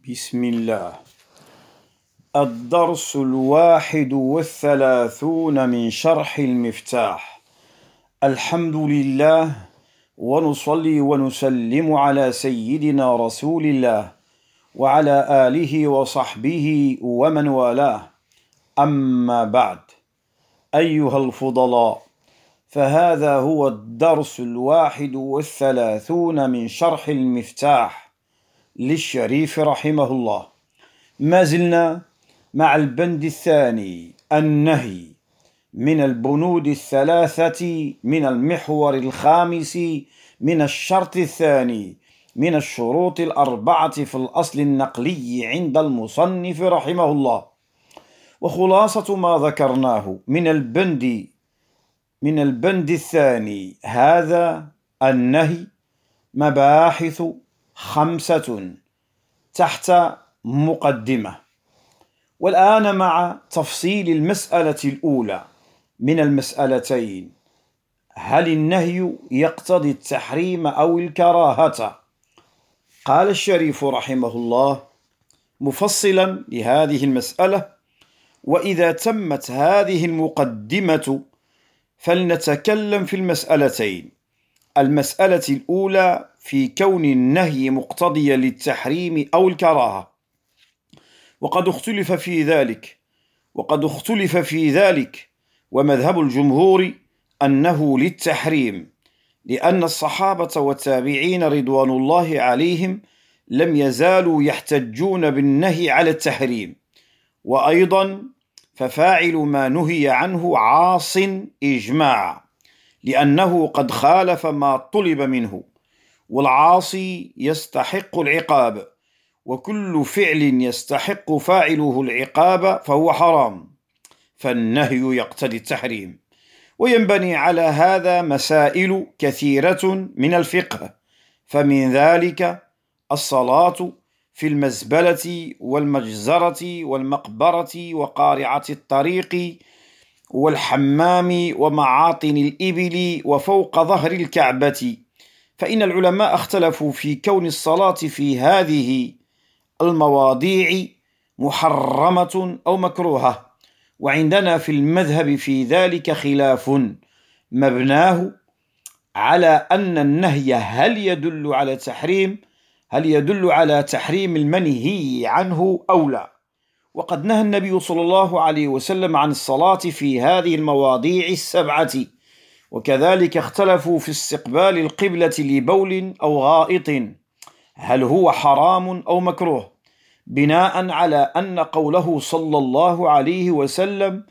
بسم الله. الدرس 31 من شرح المفتاح. الحمد لله، ونصلي ونسلم على سيدنا رسول الله وعلى آله وصحبه ومن والاه. أما بعد، أيها الفضلاء، فهذا هو الدرس 31 من شرح المفتاح للشريف رحمه الله. ما زلنا مع البند الثاني، النهي، من البنود الثلاثة من المحور الخامس من الشرط الثاني من الشروط الأربعة في الأصل النقلي عند المصنف رحمه الله. وخلاصة ما ذكرناه من البند الثاني هذا النهي مباحث 5 تحت مقدمة. والآن مع تفصيل المسألة الأولى من المسألتين: هل النهي يقتضي التحريم أو الكراهة؟ قال الشريف رحمه الله مفصلا لهذه المسألة: وإذا تمت هذه المقدمة فلنتكلم في المسألتين. المسألة الأولى في كون النهي مقتضيا للتحريم أو الكراهة، وقد اختلف في ذلك، ومذهب الجمهور أنه للتحريم، لأن الصحابة والتابعين رضوان الله عليهم لم يزالوا يحتجون بالنهي على التحريم. وأيضا ففاعل ما نهي عنه عاص إجماعا، لأنه قد خالف ما طلب منه، والعاصي يستحق العقاب، وكل فعل يستحق فاعله العقاب فهو حرام، فالنهي يقتضي التحريم. وينبني على هذا مسائل كثيرة من الفقه، فمن ذلك الصلاة في المزبلة والمجزرة والمقبرة وقارعة الطريق والحمام ومعاطن الإبل وفوق ظهر الكعبة. فإن العلماء اختلفوا في كون الصلاة في هذه المواضيع محرمة أو مكروهة، وعندنا في المذهب في ذلك خلاف مبناه على أن النهي هل يدل على تحريم المنهي عنه أو لا. وقد نهى النبي صلى الله عليه وسلم عن الصلاة في هذه المواضيع 7، وكذلك اختلفوا في استقبال القبلة لبول أو غائط، هل هو حرام أو مكروه، بناء على أن قوله صلى الله عليه وسلم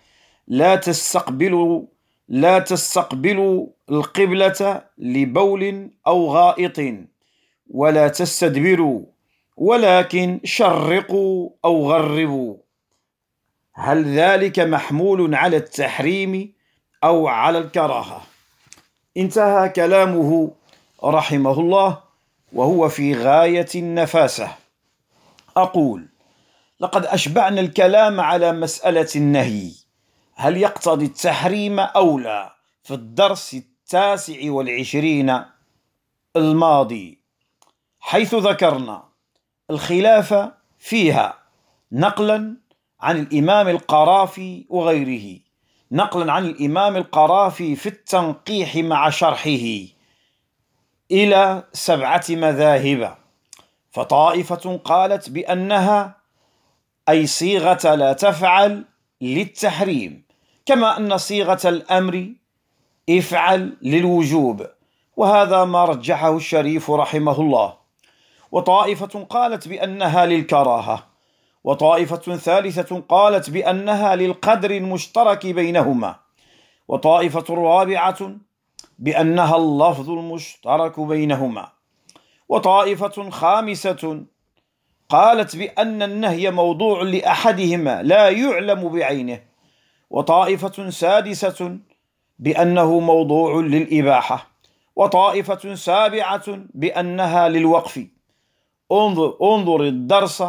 لا تستقبلوا القبلة لبول أو غائط ولا تستدبروا، ولكن شرقوا أو غربوا. هل ذلك محمول على التحريم أو على الكراهة؟ انتهى كلامه رحمه الله وهو في غاية النفاسة. أقول: لقد أشبعنا الكلام على مسألة النهي هل يقتضي التحريم أو لا في الدرس 29 الماضي، حيث ذكرنا الخلاف فيها نقلا عن الإمام القرافي وغيره، نقلا عن الإمام القرافي في التنقيح مع شرحه إلى 7 مذاهب. فطائفة قالت بأنها أي صيغة لا تفعل للتحريم، كما أن صيغة الأمر افعل للوجوب، وهذا ما رجحه الشريف رحمه الله. وطائفة قالت بأنها للكراهة، وطائفة ثالثة قالت بأنها للقدر المشترك بينهما، وطائفة رابعة بأنها اللفظ المشترك بينهما، وطائفة خامسة قالت بأن النهي موضوع لأحدهما لا يعلم بعينه، وطائفة سادسة بأنه موضوع للإباحة، وطائفة سابعة بأنها للوقف. انظر الدرس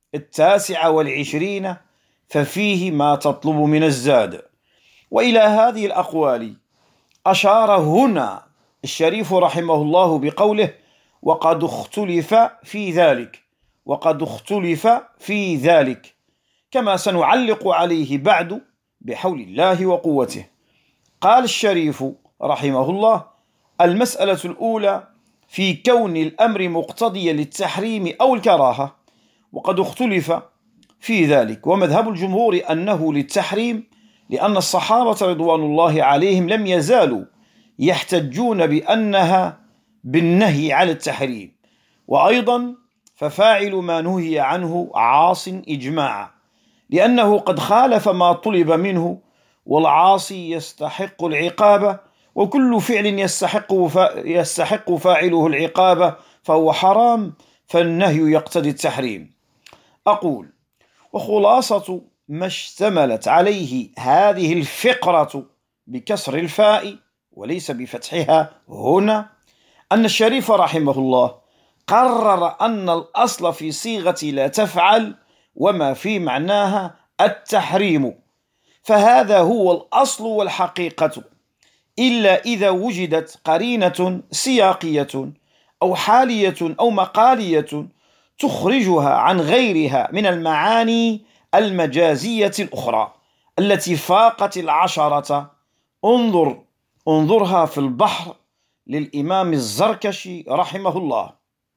29 ففيه ما تطلب من الزاد. وإلى هذه الأقوال أشار هنا الشريف رحمه الله بقوله: وقد اختلف في ذلك. وقد اختلف في ذلك، كما سنعلق عليه بعد بحول الله وقوته. قال الشريف رحمه الله: المسألة الأولى في كون الأمر مقتضيا للتحريم أو الكراهة، وقد اختلف في ذلك، ومذهب الجمهور أنه للتحريم، لأن الصحابة رضوان الله عليهم لم يزالوا يحتجون بأنها بالنهي على التحريم. وأيضا ففاعل ما نهي عنه عاص إجماعا، لأنه قد خالف ما طلب منه، والعاصي يستحق العقاب، وكل فعل يستحق فاعله العقاب فهو حرام، فالنهي يقتضي التحريم. أقول: وخلاصة ما اشتملت عليه هذه الفقرة بكسر الفاء وليس بفتحها هنا، أن الشريف رحمه الله قرر أن الأصل في صيغة لا تفعل وما في معناها التحريم، فهذا هو الأصل والحقيقة، إلا إذا وجدت قرينة سياقية أو حالية أو مقالية تخرجها عن غيرها من المعاني المجازية الأخرى التي فاقت العشرة. انظرها في البحر للإمام الزركشي رحمه الله.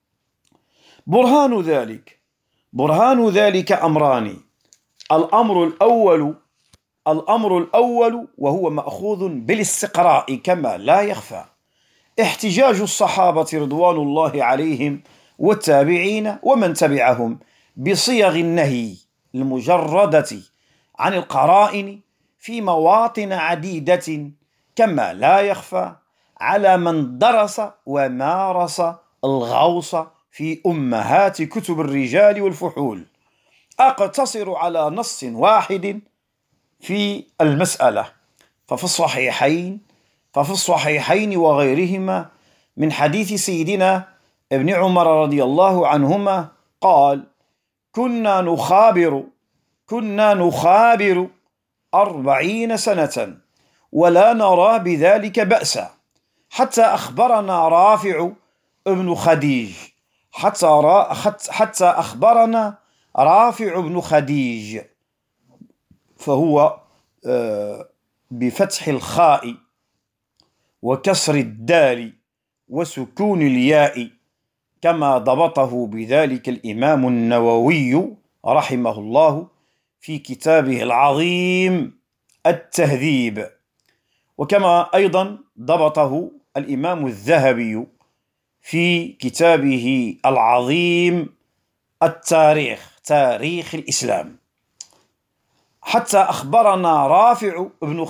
برهان ذلك أمران: الأمر الأول وهو مأخوذ بالاستقراء كما لا يخفى، احتجاج الصحابة رضوان الله عليهم والتابعين ومن تبعهم بصيغ النهي المجردة عن القرائن في مواطن عديدة، كما لا يخفى على من درس ومارس الغوص في أمهات كتب الرجال والفحول. أقتصر على نص واحد في المسألة، ففي الصحيحين وغيرهما من حديث سيدنا ابن عمر رضي الله عنهما قال: كنا نخابر 40 سنة ولا نرى بذلك بأسا، حتى أخبرنا رافع بن خديج، فهو بفتح الخاء وكسر الدال وسكون الياء، كما ضبطه بذلك الإمام النووي رحمه الله في كتابه العظيم التهذيب، وكما أيضا ضبطه الإمام الذهبي في كتابه العظيم تاريخ الإسلام. حتى أخبرنا رافع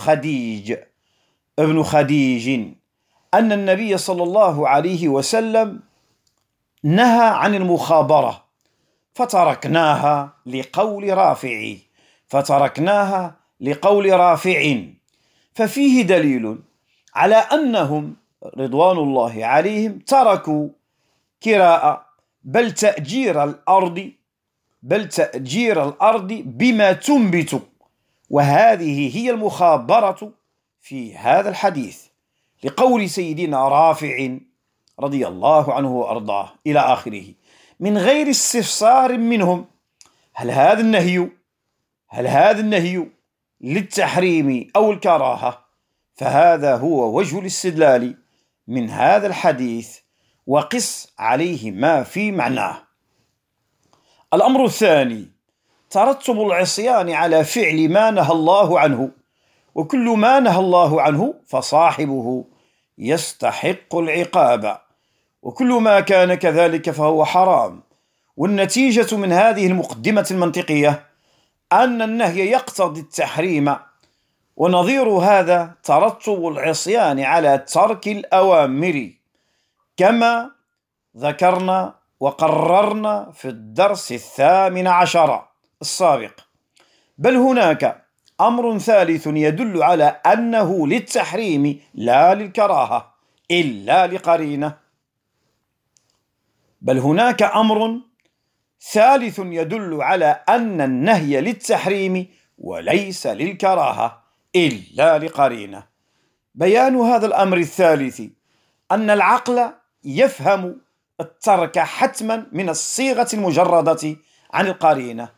ابن خديج أن النبي صلى الله عليه وسلم نهى عن المخابرة، فتركناها لقول رافع، ففيه دليل على أنهم رضوان الله عليهم تركوا كراء بل تأجير الأرض بما تنبت، وهذه هي المخابرة في هذا الحديث، لقول سيدنا رافع رضي الله عنه وأرضاه إلى آخره، من غير استفسار منهم: هل هذا النهي للتحريم أو الكراهة؟ فهذا هو وجه الاستدلال من هذا الحديث، وقس عليه ما في معناه. الأمر الثاني: ترتب العصيان على فعل ما نهى الله عنه، وكل ما نهى الله عنه فصاحبه يستحق العقاب، وكل ما كان كذلك فهو حرام. والنتيجة من هذه المقدمة المنطقية أن النهي يقتضي التحريم، ونظير هذا ترتب العصيان على ترك الأوامر، كما ذكرنا وقررنا في الدرس 18 السابق. بل هناك أمر ثالث يدل على أنه للتحريم لا للكراهة إلا لقرينة. بل هناك أمر ثالث يدل على أن النهي للتحريم وليس للكراهة إلا لقرينة. بيان هذا الأمر الثالث أن العقل يفهم الترك حتما من الصيغة المجردة عن القرينة،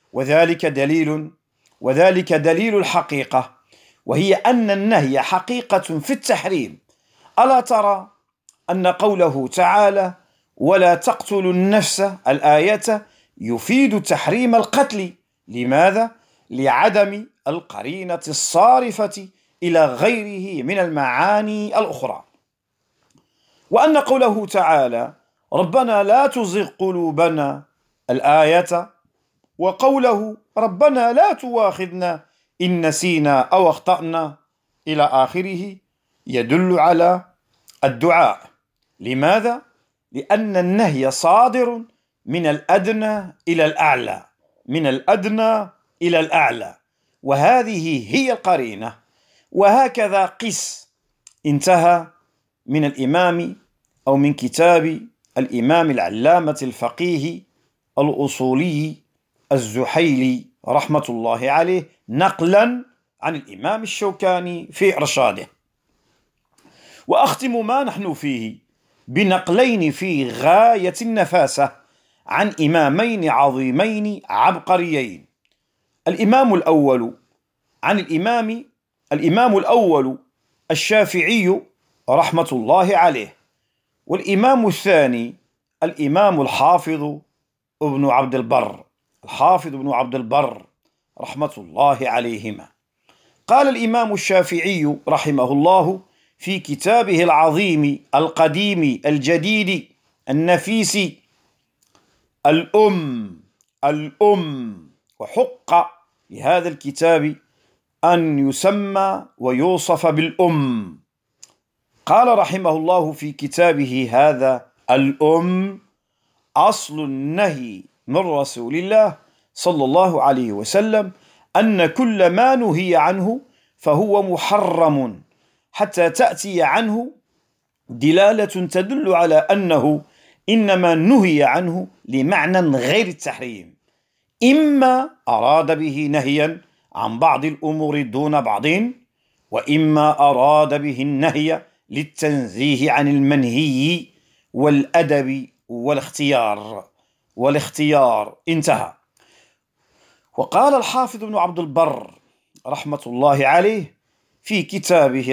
وذلك دليل الحقيقة، وهي أن النهي حقيقة في التحريم. ألا ترى أن قوله تعالى ولا تقتلوا النفس الآية يفيد تحريم القتل؟ لماذا؟ لعدم القرينة الصارفة إلى غيره من المعاني الأخرى. وأن قوله تعالى ربنا لا تزغ قلوبنا الآية، وقوله ربنا لا تواخذنا إن نسينا أو أخطأنا إلى آخره يدل على الدعاء. لماذا؟ لأن النهي صادر من الأدنى إلى الأعلى، وهذه هي القرينة. وهكذا قس. انتهى من الإمام أو من كتاب الإمام العلامة الفقيه الأصولي الزحيلي رحمة الله عليه نقلا عن الإمام الشوكاني في إرشاده. وأختم ما نحن فيه بنقلين في غاية النفاسة عن إمامين عظيمين عبقريين. الإمام الأول الشافعي رحمة الله عليه، والإمام الثاني الإمام الحافظ ابن عبد البر رحمة الله عليهما. قال الإمام الشافعي رحمه الله في كتابه العظيم القديم الجديد النفيس الأم، وحق لهذا الكتاب أن يسمى ويوصف بالأم. قال رحمه الله في كتابه هذا الأم أصل النهي من رسول الله صلى الله عليه وسلم أن كل ما نهي عنه فهو محرم حتى تأتي عنه دلالة تدل على أنه إنما نهي عنه لمعنى غير التحريم، إما أراد به نهيا عن بعض الأمور دون بعض، وإما أراد به النهي للتنزيه عن المنهي والأدب والاختيار. انتهى. وقال الحافظ ابن عبد البر رحمة الله عليه في كتابه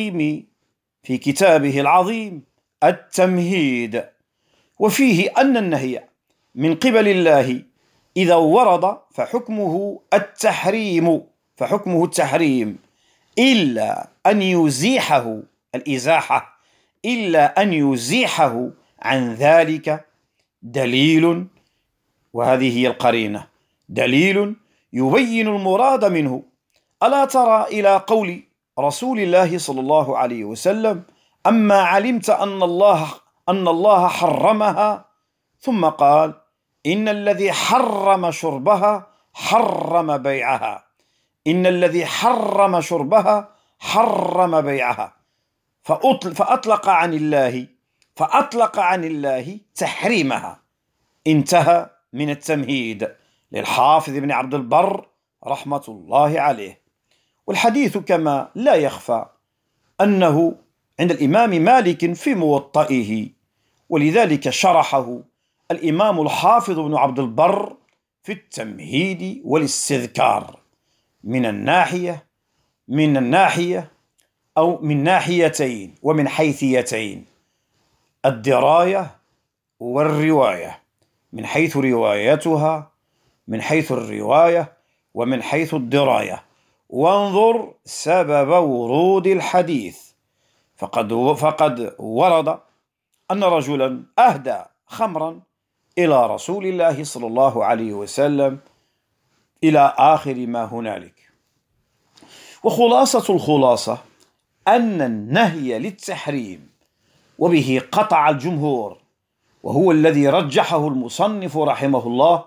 العظيم التمهيد، وفيه أن النهي من قبل الله إذا ورد فحكمه التحريم إلا أن يزيحه عن ذلك دليل، وهذه هي القرينة، دليل يبين المراد منه. ألا ترى إلى قول رسول الله صلى الله عليه وسلم أما علمت أن الله حرمها، ثم قال إن الذي حرم شربها حرم بيعها، فأطلق عن الله تحريمها. انتهى من التمهيد للحافظ ابن عبد البر رحمة الله عليه. والحديث كما لا يخفى أنه عند الإمام مالك في موطئه، ولذلك شرحه الإمام الحافظ ابن عبد البر في التمهيد والاستذكار من ناحيتين ومن حيثيتين: الدراية والرواية، من حيث روايتها، من حيث الرواية، ومن حيث الدراية. وانظر سبب ورود الحديث، فقد ورد أن رجلا أهدى خمرا إلى رسول الله صلى الله عليه وسلم إلى آخر ما هنالك. وخلاصة الخلاصة أن النهي للتحريم، وبه قطع الجمهور، وهو الذي رجحه المصنف رحمه الله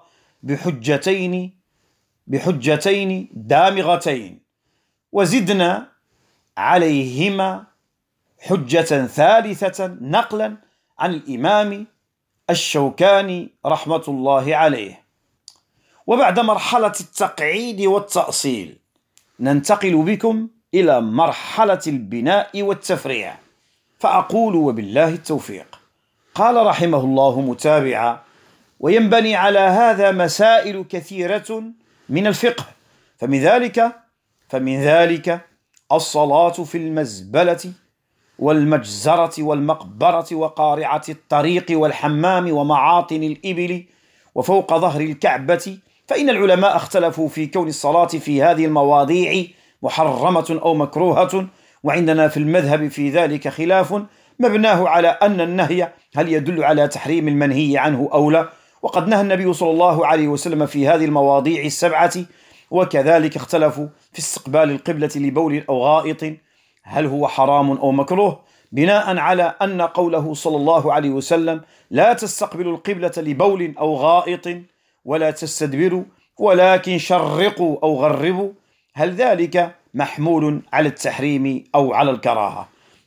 بحجتين دامغتين، وزدنا عليهما حجة ثالثة نقلا عن الإمام الشوكاني رحمة الله عليه. وبعد مرحلة التقعيد والتأصيل ننتقل بكم إلى مرحلة البناء والتفريع، فأقول وبالله التوفيق. قال رحمه الله متابعا: وينبني على هذا مسائل كثيرة من الفقه، فمن ذلك الصلاة في المزبلة والمجزرة والمقبرة وقارعة الطريق والحمام ومعاطن الإبل وفوق ظهر الكعبة، فإن العلماء اختلفوا في كون الصلاة في هذه المواضيع محرمة أو مكروهة، وعندنا في المذهب في ذلك خلاف مبناه على أن النهي هل يدل على تحريم المنهي عنه أو لا، وقد نهى النبي صلى الله عليه وسلم في هذه المواضيع السبعة. وكذلك اختلفوا في استقبال القبلة لبول أو غائط هل هو حرام أو مكروه، بناء على أن قوله صلى الله عليه وسلم: لا تستقبلوا القبلة لبول أو غائط ولا تستدبروا ولكن شرقوا أو غربوا، هل ذلك محمول على التحريم أو على الكراهة؟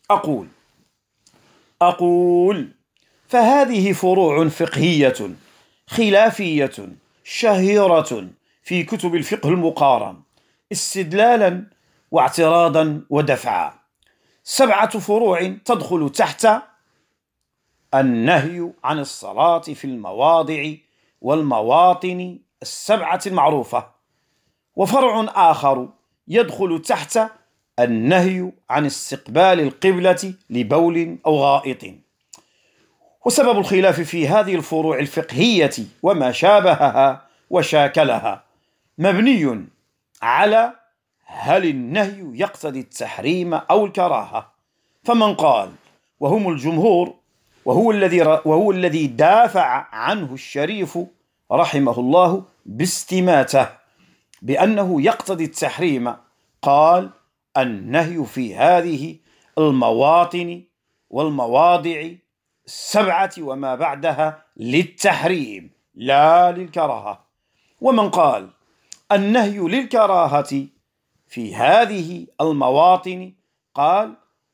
أقول فهذه فروع فقهية خلافية شهيرة في كتب الفقه المقارن استدلالا واعتراضا ودفعا، 7 فروع تدخل تحت النهي عن الصلاة في المواضع والمواطن ال7 المعروفة، وفرع آخر يدخل تحت النهي عن استقبال القبلة لبول أو غائط. وسبب الخلاف في هذه الفروع الفقهية وما شابهها وشاكلها مبني على هل النهي يقتضي التحريم أو الكراهة، فمن قال وهم الجمهور وهو الذي دافع عنه الشريف رحمه الله باستماته بأنه يقتضي التحريم، قال: النهي في هذه المواطن والمواضع ال7 وما بعدها للتحريم لا للكراهة. ومن قال النهي للكراهة في هذه المواطن قال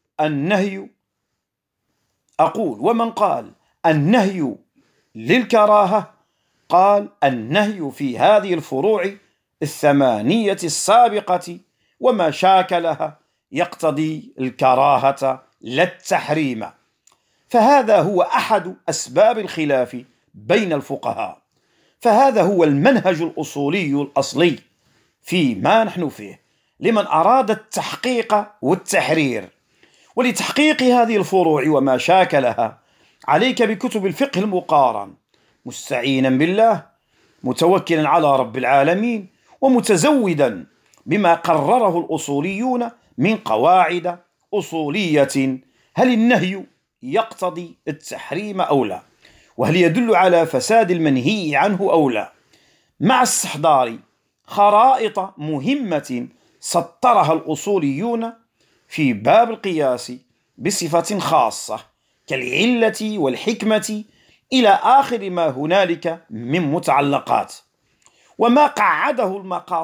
ومن قال النهي للكراهة قال النهي في هذه الفروع ال8 السابقة وما شاكلها يقتضي الكراهة لا التحريم. فهذا هو أحد أسباب الخلاف بين الفقهاء، فهذا هو المنهج الأصولي الأصلي فيما نحن فيه لمن أراد التحقيق والتحرير. ولتحقيق هذه الفروع وما شاكلها عليك بكتب الفقه المقارن، مستعينا بالله، متوكلا على رب العالمين، ومتزودا بما قرره الأصوليون من قواعد أصولية. هل النهي يقتضي التحريم أو لا؟ وهل يدل على فساد المنهي عنه أو لا؟ مع استحضار خرائط مهمة سطرها الأصوليون في باب القياس بصفة خاصة كالعلة والحكمة إلى آخر ما هنالك من متعلقات، وما قعده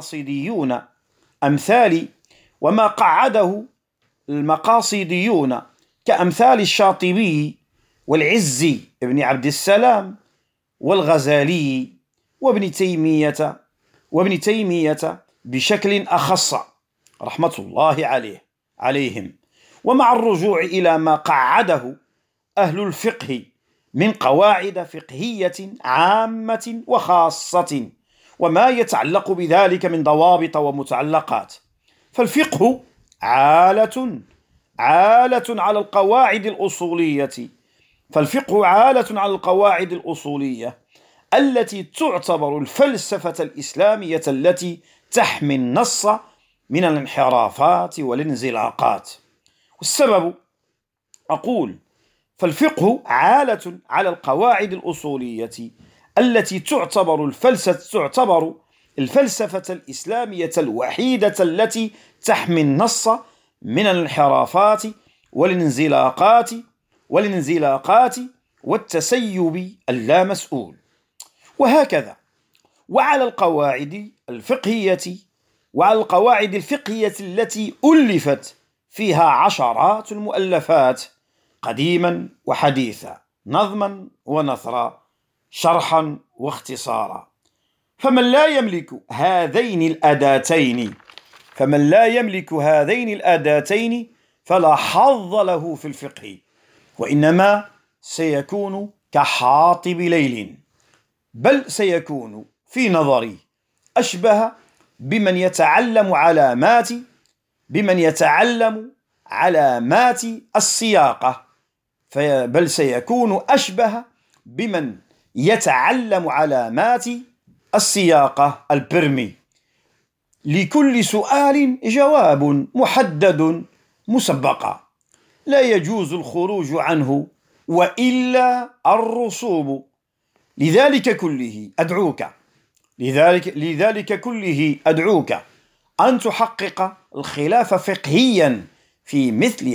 المقاصديون كأمثال الشاطبي والعز بن عبد السلام والغزالي وابن تيمية بشكل أخص رحمة الله عليهم، ومع الرجوع إلى ما قعده أهل الفقه من قواعد فقهية عامة وخاصة وما يتعلق بذلك من ضوابط ومتعلقات. فالفقه عالة على القواعد الأصولية التي تعتبر الفلسفة الإسلامية التي تحمي النص من الانحرافات والانزلاقات. والسبب فالفقه عالة على القواعد الأصولية التي تعتبر الفلسفة الإسلامية الوحيدة التي تحمي النص من الانحرافات والانزلاقات والتسيب اللامسؤول. وهكذا وعلى القواعد الفقهية التي ألفت فيها عشرات المؤلفات قديما وحديثا، نظما ونثرا، شرحا واختصارا. فمن لا يملك هذين الأداتين فلا حظ له في الفقه، وإنما سيكون كحاطب ليل، بل سيكون في نظري أشبه بمن يتعلم علامات السياقة، بل سيكون أشبه بمن يتعلم علامات السياقة البرمي. لكل سؤال جواب محدد مسبقا، لا يجوز الخروج عنه وإلا الرسوب. لذلك كله أدعوك أن تحقق الخلاف فقهيا في مثل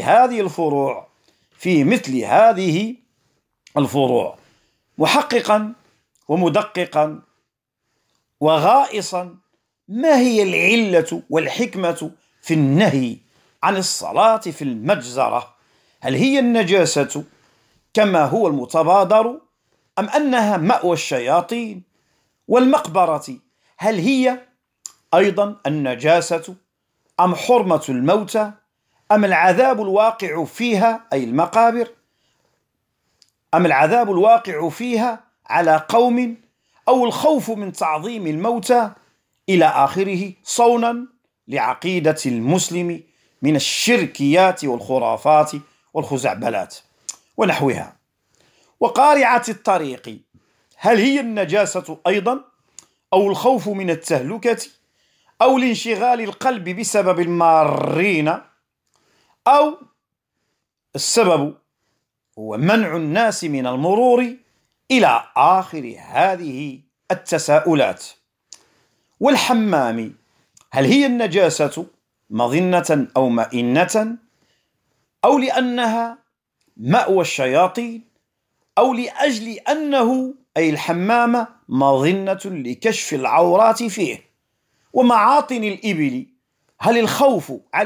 هذه الفروع، محققا ومدققا وغائصا ما هي العلة والحكمة في النهي عن الصلاة في المجزرة. هل هي النجاسة كما هو المتبادر، أم أنها مأوى الشياطين؟ والمقبرة هل هي أيضا النجاسة، أم حرمة الموتى، أم العذاب الواقع فيها أي المقابر، أم العذاب الواقع فيها على قوم، أو الخوف من تعظيم الموتى إلى آخره، صونا لعقيدة المسلم من الشركيات والخرافات والخزعبلات ونحوها. وقارعة الطريق هل هي النجاسة أيضا، أو الخوف من التهلكة، أو لانشغال القلب بسبب المارين، أو السبب هو منع الناس من المرور، إلى آخر هذه التساؤلات. والحمام هل هي النجاسة مظنة أو مئنة، أو لأنها مأوى الشياطين، أو لأجل أنه أي الحمام مظنة لكشف العورات فيه. ومعاطن الإبل هل الخوف على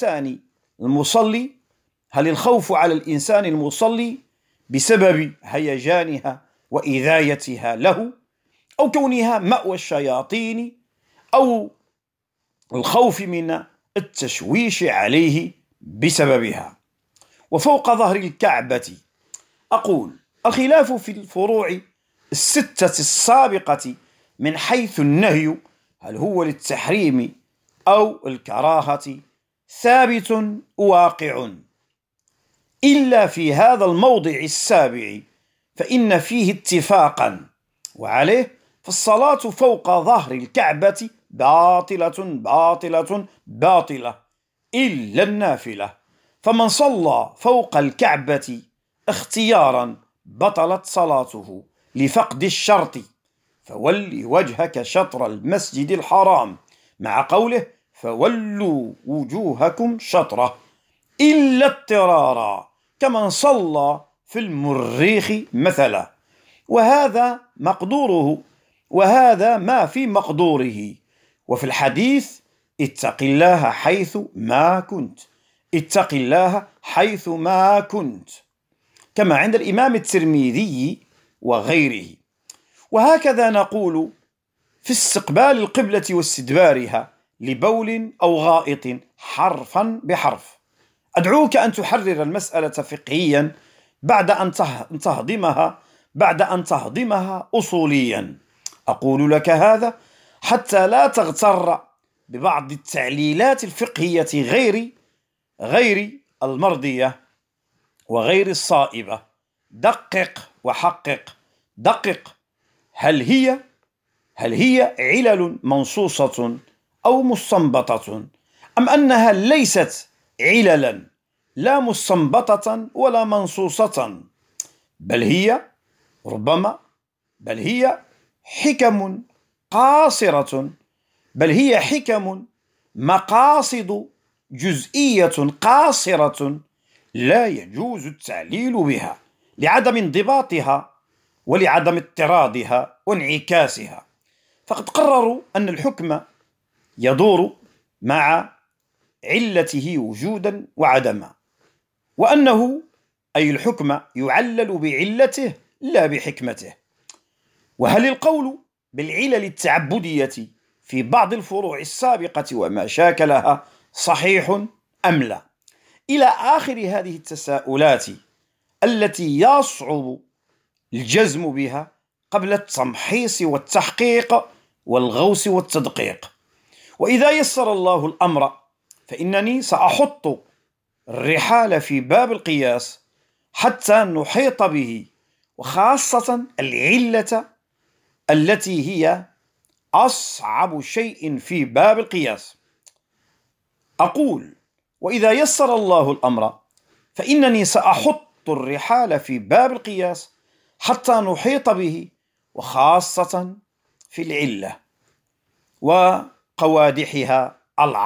الإنسان المصلي بسبب هيجانها وإذايتها له، أو كونها مأوى الشياطين، أو الخوف من التشويش عليه بسببها. وفوق ظهر الكعبة أقول الخلاف في الفروع الستة السابقة من حيث النهي هل هو للتحريم أو الكراهة ثابت واقع، إلا في هذا الموضع السابع فإن فيه اتفاقا، وعليه فالصلاة فوق ظهر الكعبة باطلة باطلة باطلة إلا النافلة، فمن صلى فوق الكعبة اختيارا بطلت صلاته لفقد الشرط، فول وجهك شطر المسجد الحرام، مع قوله فولوا وجوهكم شطره، إلا اضطرارا كمن صلى في المريخ مثلا، وهذا مقدوره وهذا ما في مقدوره. وفي الحديث اتق الله حيث ما كنت، كما عند الإمام الترمذي وغيره. وهكذا نقول في استقبال القبلة واستدبارها لبول أو غائط حرفا بحرف. أدعوك أن تحرر المسألة فقهيا بعد أن تهضمها أصوليا. أقول لك هذا حتى لا تغتر ببعض التعليلات الفقهية غير المرضية وغير الصائبة. دقق وحقق. دقق، هل هي علل منصوصة أو مستنبطة، أم أنها ليست عللا لا مستنبطة ولا منصوصة، بل هي حكم قاصرة، بل هي حكم مقاصد جزئية قاصرة لا يجوز التعليل بها لعدم انضباطها ولعدم اضطرادها وانعكاسها. فقد قرروا أن الحكم يدور مع علته وجودا وعدما، وأنه أي الحكم يعلل بعلته لا بحكمته. وهل القول بالعلل التعبدية في بعض الفروع السابقة وما شاكلها صحيح أم لا؟ إلى آخر هذه التساؤلات التي يصعب الجزم بها قبل التمحيص والتحقيق والغوص والتدقيق. وإذا يسر الله الأمر فإنني سأحط الرحال في باب القياس حتى نحيط به، وخاصة العلة التي هي أصعب شيء في باب القياس. أقول: وإذا يسر الله الأمر فإنني سأحط الرحال في باب القياس حتى نحيط به، وخاصة في العلة وقوادحها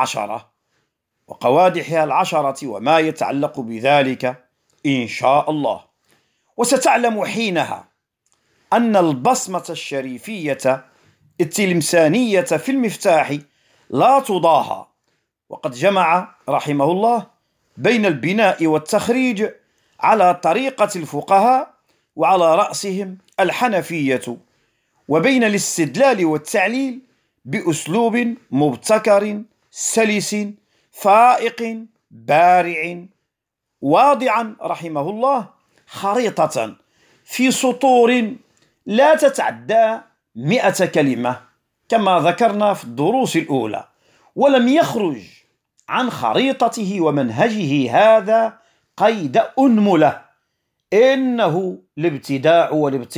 العشرة وما يتعلق بذلك إن شاء الله. وستعلم حينها أن البصمة الشريفية التلمسانية في المفتاح لا تضاهى، وقد جمع رحمه الله بين البناء والتخريج على طريقة الفقهاء وعلى رأسهم الحنفية، وبين الاستدلال والتعليل بأسلوب مبتكر سلس فائق بارع، واضعا رحمه الله خريطة في سطور لا تتعدى 100 كلمة كما ذكرنا في الدروس الأولى، ولم يخرج عن خريطته ومنهجه هذا قيد أنملة. إنه الابتداع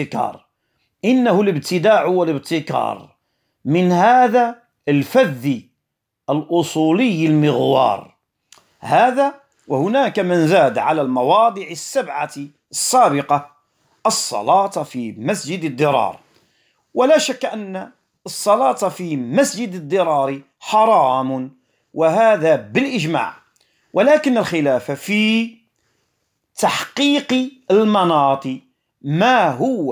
والابتكار من هذا الفذ الأصولي المغوار هذا. وهناك من زاد على المواضع السبعة السابقة الصلاة في مسجد الضرار، ولا شك أن الصلاة في مسجد الضرار حرام، وهذا بالإجماع، ولكن الخلاف في تحقيق المناط. ما هو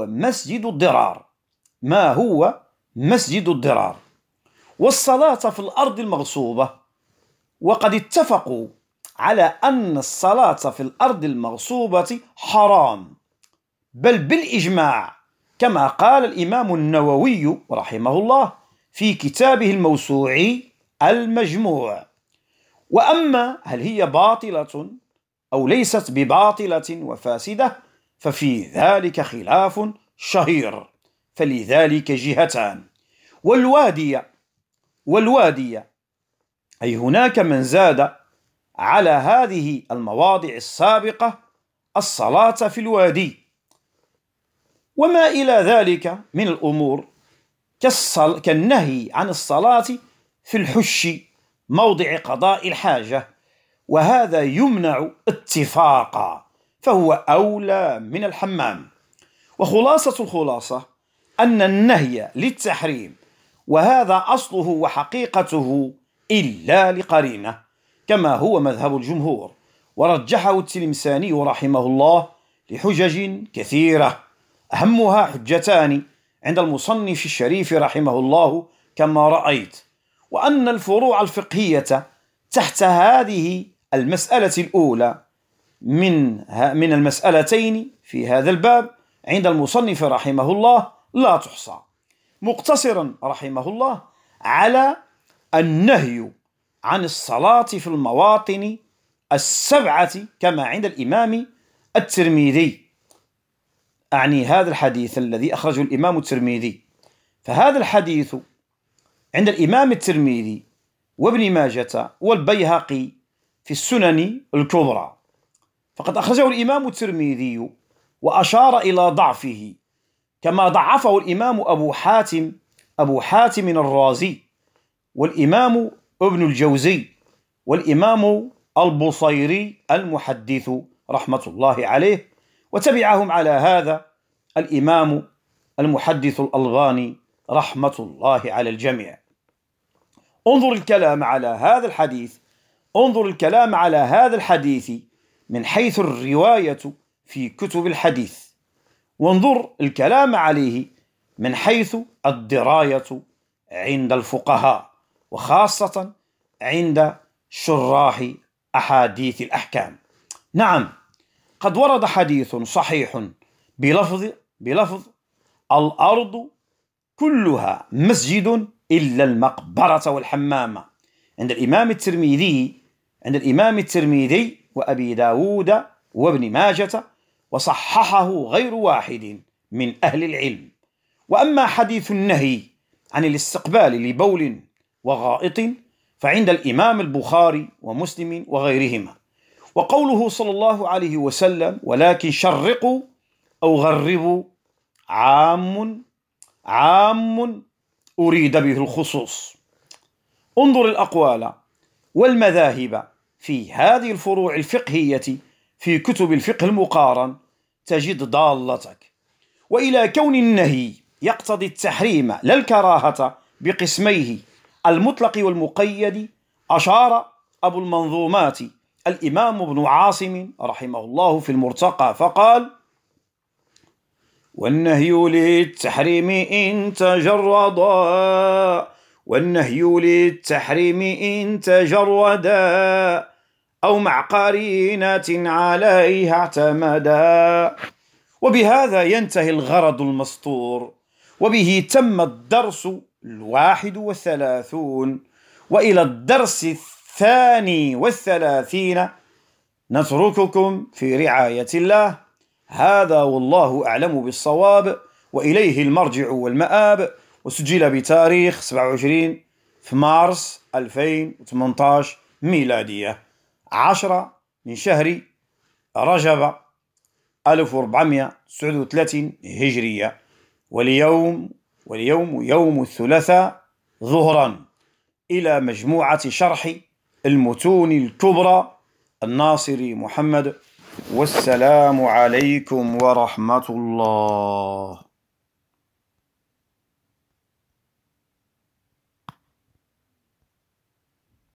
مسجد الضرار؟ والصلاة في الأرض المغصوبة، وقد اتفقوا على أن الصلاة في الأرض المغصوبة حرام، بل بالإجماع، كما قال الإمام النووي رحمه الله في كتابه الموسوعي المجموع. وأما هل هي باطلة أو ليست بباطلة وفاسدة ففي ذلك خلاف شهير، فلذلك جهتان. والوادية أي هناك من زاد على هذه المواضع السابقة الصلاة في الوادي وما إلى ذلك من الأمور، كالنهي عن الصلاة في الحش موضع قضاء الحاجة، وهذا يمنع اتفاقا، فهو أولى من الحمام. وخلاصة الخلاصة أن النهي للتحريم، وهذا أصله وحقيقته إلا لقرينة، كما هو مذهب الجمهور، ورجحه التلمساني رحمه الله لحجج كثيرة، أهمها حجتان عند المصنف الشريف رحمه الله كما رأيت، وأن الفروع الفقهية تحت هذه المسألة الأولى من المسألتين في هذا الباب عند المصنف رحمه الله لا تحصى، مقتصرا رحمه الله على النهي عن الصلاة في المواطن السبعة كما عند الإمام الترمذي، أعني هذا الحديث الذي أخرجه الإمام الترمذي. فهذا الحديث عند الإمام الترمذي وابن ماجة والبيهقي في السنن الكبرى، فقد أخرجه الإمام الترمذي وأشار إلى ضعفه، كما ضعفه الإمام أبو حاتم الرازي، والإمام ابن الجوزي، والإمام البصيري المحدث رحمة الله عليه، وتبعهم على هذا الإمام المحدث الألباني رحمة الله على الجميع. انظر الكلام على هذا الحديث من حيث الرواية في كتب الحديث، وانظر الكلام عليه من حيث الدراية عند الفقهاء، وخاصة عند شراح أحاديث الأحكام. نعم، قد ورد حديث صحيح بلفظ الأرض كلها مسجد إلا المقبرة والحمام، عند الإمام الترمذي وأبي داود وابن ماجة وصححه غير واحد من أهل العلم. وأما حديث النهي عن الاستقبال لبول وغائط فعند الإمام البخاري ومسلم وغيرهما. وقوله صلى الله عليه وسلم ولكن شرقوا أو غربوا عام أريد به الخصوص. انظر الأقوال والمذاهب في هذه الفروع الفقهية في كتب الفقه المقارن تجد ضالتك. وإلى كون النهي يقتضي التحريم لا الكراهة بقسميه المطلق والمقيد أشار أبو المنظومات الإمام ابن عاصم رحمه الله في المرتقى فقال: والنهي للتحريم إن تجردا أو مع قرينة عليها اعتمدا. وبهذا ينتهي الغرض المسطور، وبه تم الدرس 31. وإلى الدرس 32 نترككم في رعاية الله. هذا والله أعلم بالصواب، وإليه المرجع والمآب. وسجل بتاريخ 27 في مارس 2018 ميلادية، 10 من شهر رجب 1439 هجرية. واليوم يوم الثلاثاء ظهرا. إلى مجموعة شرح المتون الكبرى الناصري محمد. والسلام عليكم ورحمة الله.